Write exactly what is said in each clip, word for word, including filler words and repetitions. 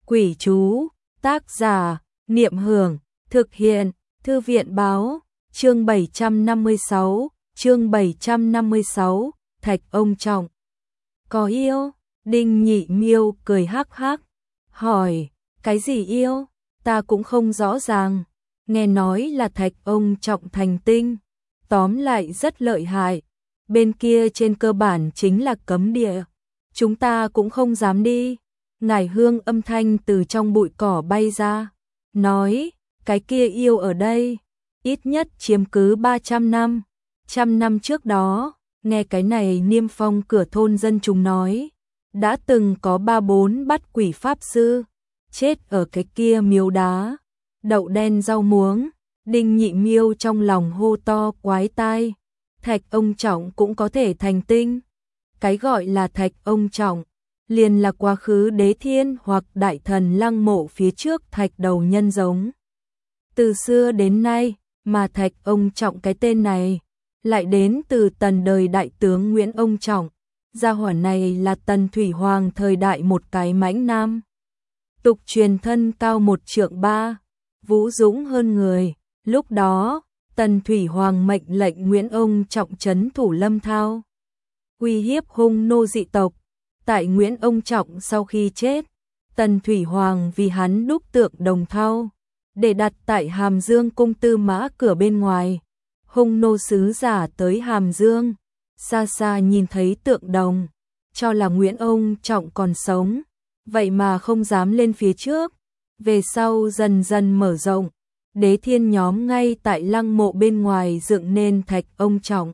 Quỷ chú, tác giả, Niệm Hưởng, thực hiện, Thư viện báo, chương bảy trăm năm mươi sáu, chương bảy trăm năm mươi sáu, Thạch ông trọng. Có yêu? Đinh Nhị Miêu cười hắc hắc, hỏi, cái gì yêu? Ta cũng không rõ ràng, nghe nói là Thạch ông trọng thành tinh, tóm lại rất lợi hại, bên kia trên cơ bản chính là cấm địa, chúng ta cũng không dám đi. Ngải Hương âm thanh từ trong bụi cỏ bay ra, nói, cái kia yêu ở đây, ít nhất chiếm cứ ba trăm năm, trăm năm trước đó, nghe cái này niêm phong cửa thôn dân chúng nói, đã từng có ba bốn bắt quỷ pháp sư, chết ở cái kia miếu đá, đậu đen rau muống. Đinh Nhị Miêu trong lòng hô to quái tai, Thạch ông trọng cũng có thể thành tinh. Cái gọi là Thạch ông trọng, liền là quá khứ đế thiên hoặc đại thần lăng mộ phía trước thạch đầu nhân giống. Từ xưa đến nay, mà Thạch ông trọng cái tên này, lại đến từ tần đời đại tướng Nguyễn ông trọng. Gia hỏa này là Tần Thủy Hoàng thời đại một cái mãnh nam. Tục truyền thân cao một trượng ba, vũ dũng hơn người. Lúc đó, Tần Thủy Hoàng mệnh lệnh Nguyễn ông trọng trấn thủ Lâm Thao, uy hiếp hung nô dị tộc. Tại Nguyễn ông trọng sau khi chết, Tần Thủy Hoàng vì hắn đúc tượng đồng thau, để đặt tại Hàm Dương cung Tư Mã cửa bên ngoài. Hung nô sứ giả tới Hàm Dương, xa xa nhìn thấy tượng đồng, cho là Nguyễn ông trọng còn sống, vậy mà không dám lên phía trước. Về sau dần dần mở rộng, đế thiên nhóm ngay tại lăng mộ bên ngoài dựng nên Thạch ông trọng,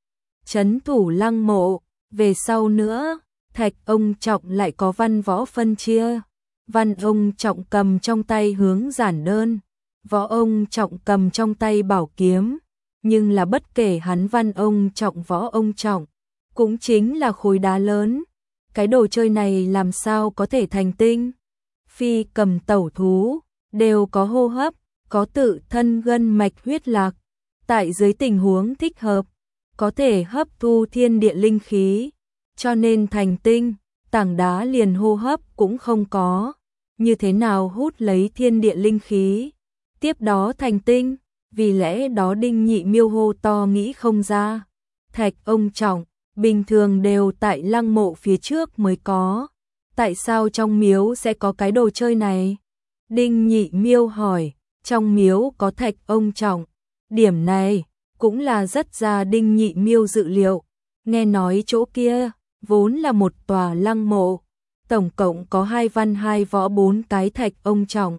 trấn thủ lăng mộ. Về sau nữa, Thạch ông trọng lại có văn võ phân chia, văn ông trọng cầm trong tay hướng giản đơn, võ ông trọng cầm trong tay bảo kiếm, nhưng là bất kể hắn văn ông trọng võ ông trọng, cũng chính là khối đá lớn. Cái đồ chơi này làm sao có thể thành tinh? Phi cầm tẩu thú, đều có hô hấp, có tự thân gân mạch huyết lạc, tại dưới tình huống thích hợp, có thể hấp thu thiên địa linh khí, cho nên thành tinh. Tảng đá liền hô hấp cũng không có, như thế nào hút lấy thiên địa linh khí, tiếp đó thành tinh. Vì lẽ đó Đinh Nhị Miêu hô to nghĩ không ra. Thạch ông trọng, bình thường đều tại lăng mộ phía trước mới có, tại sao trong miếu sẽ có cái đồ chơi này? Đinh Nhị Miêu hỏi, trong miếu có Thạch ông trọng, điểm này cũng là rất ra Đinh Nhị Miêu dự liệu. Nghe nói chỗ kia vốn là một tòa lăng mộ, tổng cộng có hai văn hai võ bốn cái Thạch ông trọng.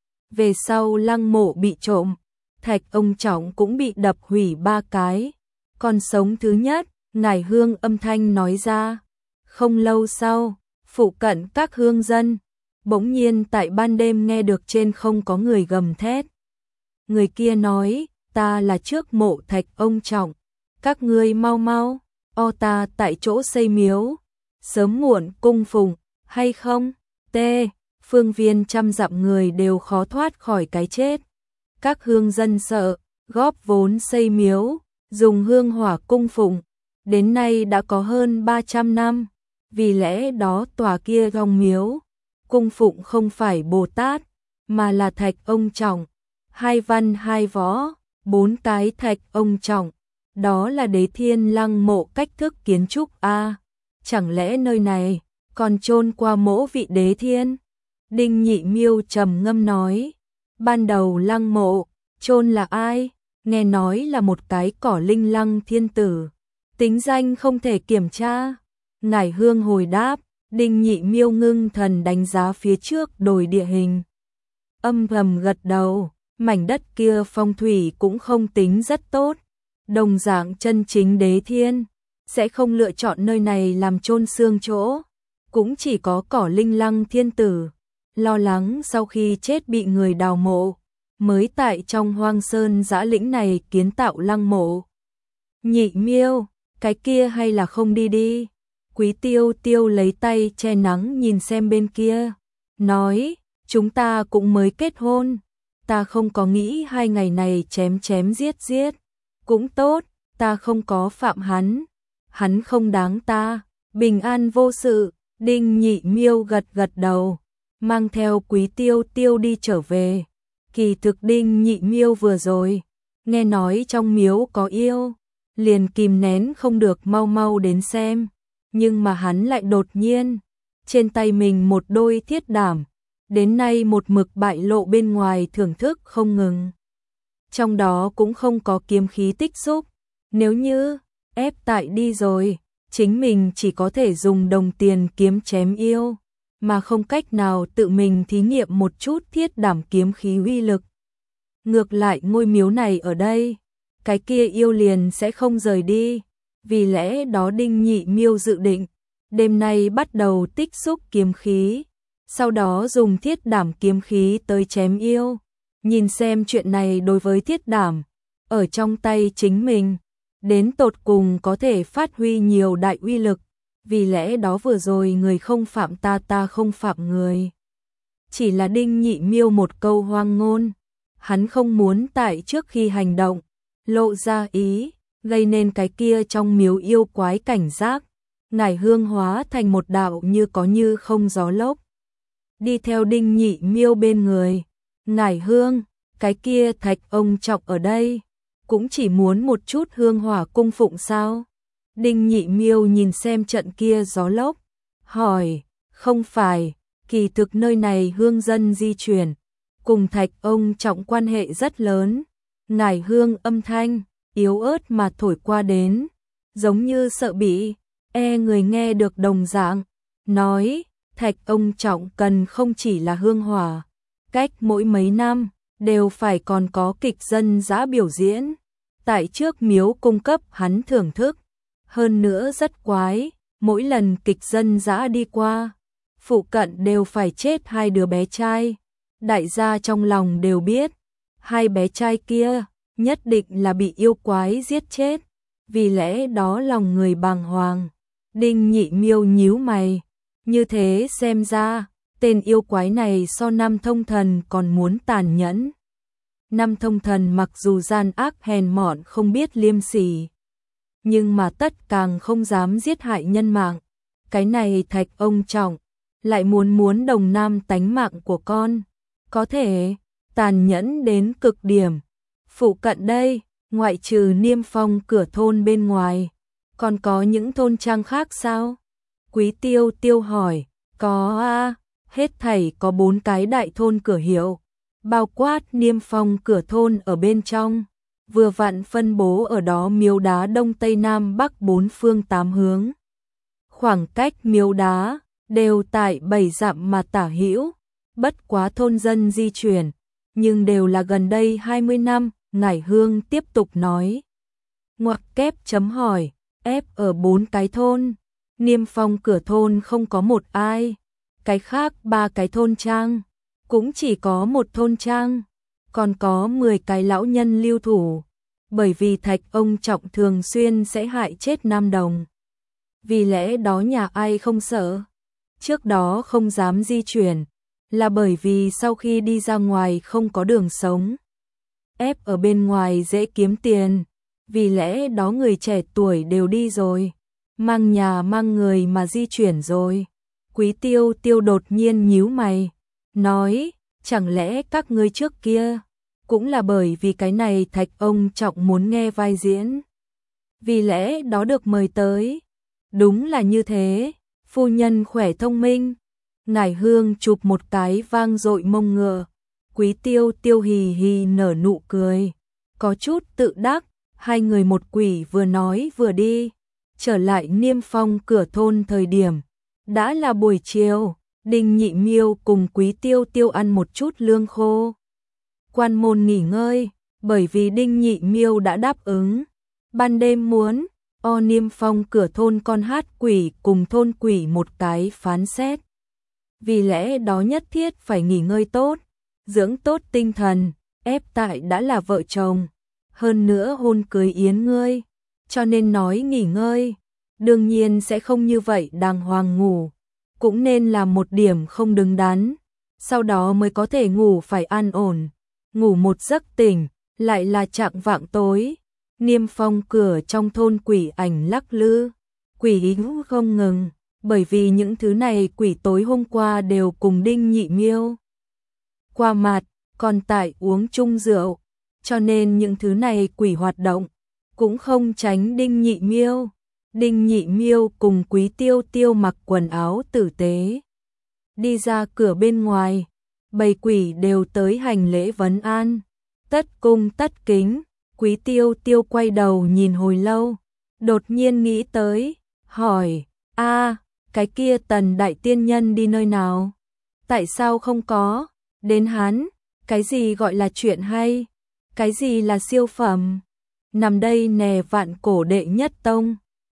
Về sau lăng mộ bị trộm, Thạch ông trọng cũng bị đập hủy ba cái, còn sống thứ nhất. Ngải Hương âm thanh nói ra. Không lâu sau, phụ cận các hương dân bỗng nhiên tại ban đêm nghe được trên không có người gầm thét. Người kia nói, ta là trước mộ Thạch ông trọng, các ngươi mau mau, o ta tại chỗ xây miếu, sớm muộn cung phụng, hay không? T. Phương viên trăm dặm người đều khó thoát khỏi cái chết. Các hương dân sợ, góp vốn xây miếu, dùng hương hỏa cung phụng, đến nay đã có hơn ba trăm năm. Vì lẽ đó tòa kia gong miếu, cung phụng không phải Bồ Tát, mà là Thạch ông trọng. Hai văn hai võ, bốn cái Thạch ông trọng, đó là đế thiên lăng mộ cách thức kiến trúc a. Chẳng lẽ nơi này còn chôn qua mỗ vị đế thiên? Đinh Nhị Miêu trầm ngâm nói, ban đầu lăng mộ chôn là ai? Nghe nói là một cái cỏ linh lăng thiên tử, tính danh không thể kiểm tra. Ngải Hương hồi đáp. Đinh Nhị Miêu ngưng thần đánh giá phía trước đồi địa hình, âm thầm gật đầu. Mảnh đất kia phong thủy cũng không tính rất tốt, đồng dạng chân chính đế thiên sẽ không lựa chọn nơi này làm chôn xương chỗ, cũng chỉ có cỏ linh lăng thiên tử lo lắng sau khi chết bị người đào mộ, mới tại trong hoang sơn dã lĩnh này kiến tạo lăng mộ. Nhị Miêu, cái kia hay là không đi đi? Quý Tiêu Tiêu lấy tay che nắng nhìn xem bên kia, nói, chúng ta cũng mới kết hôn, ta không có nghĩ hai ngày này chém chém giết giết, cũng tốt, ta không có phạm hắn, hắn không đáng ta, bình an vô sự. Đinh Nhị Miêu gật gật đầu, mang theo Quý Tiêu Tiêu đi trở về. Kỳ thực Đinh Nhị Miêu vừa rồi nghe nói trong miếu có yêu, liền kìm nén không được mau mau đến xem, nhưng mà hắn lại đột nhiên trên tay mình một đôi thiết đảm, đến nay một mực bại lộ bên ngoài thưởng thức không ngừng. Trong đó cũng không có kiếm khí tích xúc, nếu như ép tại đi rồi, chính mình chỉ có thể dùng đồng tiền kiếm chém yêu, mà không cách nào tự mình thí nghiệm một chút thiết đảm kiếm khí uy lực. Ngược lại ngôi miếu này ở đây, cái kia yêu liền sẽ không rời đi, vì lẽ đó Đinh Nhị Miêu dự định đêm nay bắt đầu tích xúc kiếm khí, sau đó dùng thiết đảm kiếm khí tới chém yêu, nhìn xem chuyện này đối với thiết đảm ở trong tay chính mình đến tột cùng có thể phát huy nhiều đại uy lực, vì lẽ đó vừa rồi người không phạm ta, ta không phạm người. Chỉ là Đinh Nhị Miêu một câu hoang ngôn, hắn không muốn tại trước khi hành động lộ ra ý, gây nên cái kia trong miếu yêu quái cảnh giác. Ngải Hương hóa thành một đạo như có như không gió lốc, đi theo Đinh Nhị Miêu bên người. Ngải Hương, cái kia Thạch ông Trọng ở đây cũng chỉ muốn một chút hương hỏa cung phụng sao? Đinh Nhị Miêu nhìn xem trận kia gió lốc, hỏi, không phải, kỳ thực nơi này hương dân di chuyển, cùng Thạch ông Trọng quan hệ rất lớn. Ngải Hương âm thanh yếu ớt mà thổi qua đến, giống như sợ bị e người nghe được đồng dạng, nói, Thạch ông Trọng cần không chỉ là hương hỏa, cách mỗi mấy năm đều phải còn có kịch dân dã biểu diễn, tại trước miếu cung cấp hắn thưởng thức. Hơn nữa rất quái, mỗi lần kịch dân dã đi qua, phụ cận đều phải chết hai đứa bé trai. Đại gia trong lòng đều biết, hai bé trai kia nhất định là bị yêu quái giết chết, vì lẽ đó lòng người bàng hoàng. Đinh Nhị Miêu nhíu mày, như thế xem ra, tên yêu quái này so Nam Thông Thần còn muốn tàn nhẫn. Nam Thông Thần mặc dù gian ác hèn mọn không biết liêm sỉ, nhưng mà tất càng không dám giết hại nhân mạng. Cái này Thạch ông Trọng lại muốn muốn đồng nam tánh mạng của con, có thể tàn nhẫn đến cực điểm. Phụ cận đây, ngoại trừ Niêm Phong cửa thôn bên ngoài, còn có những thôn trang khác sao? Quý Tiêu Tiêu hỏi. Có a, hết thảy có bốn cái đại thôn cửa hiệu, bao quát Niêm Phong cửa thôn ở bên trong, vừa vặn phân bố ở đó miếu đá đông tây nam bắc bốn phương tám hướng. Khoảng cách miếu đá đều tại bảy dặm mà tả hữu, bất quá thôn dân di chuyển, nhưng đều là gần đây hai mươi năm. Ngải Hương tiếp tục nói. Ngoặc kép chấm hỏi, ép ở bốn cái thôn, Niêm Phong cửa thôn không có một ai, cái khác ba cái thôn trang, cũng chỉ có một thôn trang, còn có mười cái lão nhân lưu thủ, bởi vì Thạch ông Trọng thường xuyên sẽ hại chết nam đồng. Vì lẽ đó nhà ai không sợ, trước đó không dám di chuyển, là bởi vì sau khi đi ra ngoài không có đường sống. Ép ở bên ngoài dễ kiếm tiền, vì lẽ đó người trẻ tuổi đều đi rồi, mang nhà mang người mà di chuyển rồi. Quý Tiêu Tiêu đột nhiên nhíu mày, nói, chẳng lẽ các ngươi trước kia cũng là bởi vì cái này Thạch ông Trọng muốn nghe vai diễn, vì lẽ đó được mời tới? Đúng là như thế, phu nhân khỏe thông minh. Ngải Hương chụp một cái vang dội mông ngựa. Quý Tiêu Tiêu hì hì nở nụ cười, có chút tự đắc. Hai người một quỷ vừa nói vừa đi, trở lại Niêm Phong cửa thôn thời điểm đã là buổi chiều. Đinh Nhị Miêu cùng Quý Tiêu Tiêu ăn một chút lương khô, quan môn nghỉ ngơi, bởi vì Đinh Nhị Miêu đã đáp ứng ban đêm muốn o Niêm Phong cửa thôn con hát quỷ cùng thôn quỷ một cái phán xét, vì lẽ đó nhất thiết phải nghỉ ngơi tốt, dưỡng tốt tinh thần. Ép tại đã là vợ chồng, hơn nữa hôn cưới yến ngươi, cho nên nói nghỉ ngơi, đương nhiên sẽ không như vậy đàng hoàng ngủ, cũng nên là một điểm không đứng đắn, sau đó mới có thể ngủ phải an ổn. Ngủ một giấc tỉnh, lại là chạng vạng tối. Niêm Phong cửa trong thôn quỷ ảnh lắc lư, quỷ ý không ngừng, bởi vì những thứ này quỷ tối hôm qua đều cùng Đinh Nhị Miêu qua mặt, còn tại uống chung rượu, cho nên những thứ này quỷ hoạt động cũng không tránh Đinh Nhị Miêu. Đinh Nhị Miêu cùng Quý Tiêu Tiêu mặc quần áo tử tế, đi ra cửa bên ngoài, bầy quỷ đều tới hành lễ vấn an, tất cung tất kính. Quý Tiêu Tiêu quay đầu nhìn hồi lâu, đột nhiên nghĩ tới, hỏi, a, cái kia Tần Đại Tiên Nhân đi nơi nào? Tại sao không có đến hắn? Cái gì gọi là chuyện hay? Cái gì là siêu phẩm? Nằm đây nè Vạn Cổ đệ nhất tông.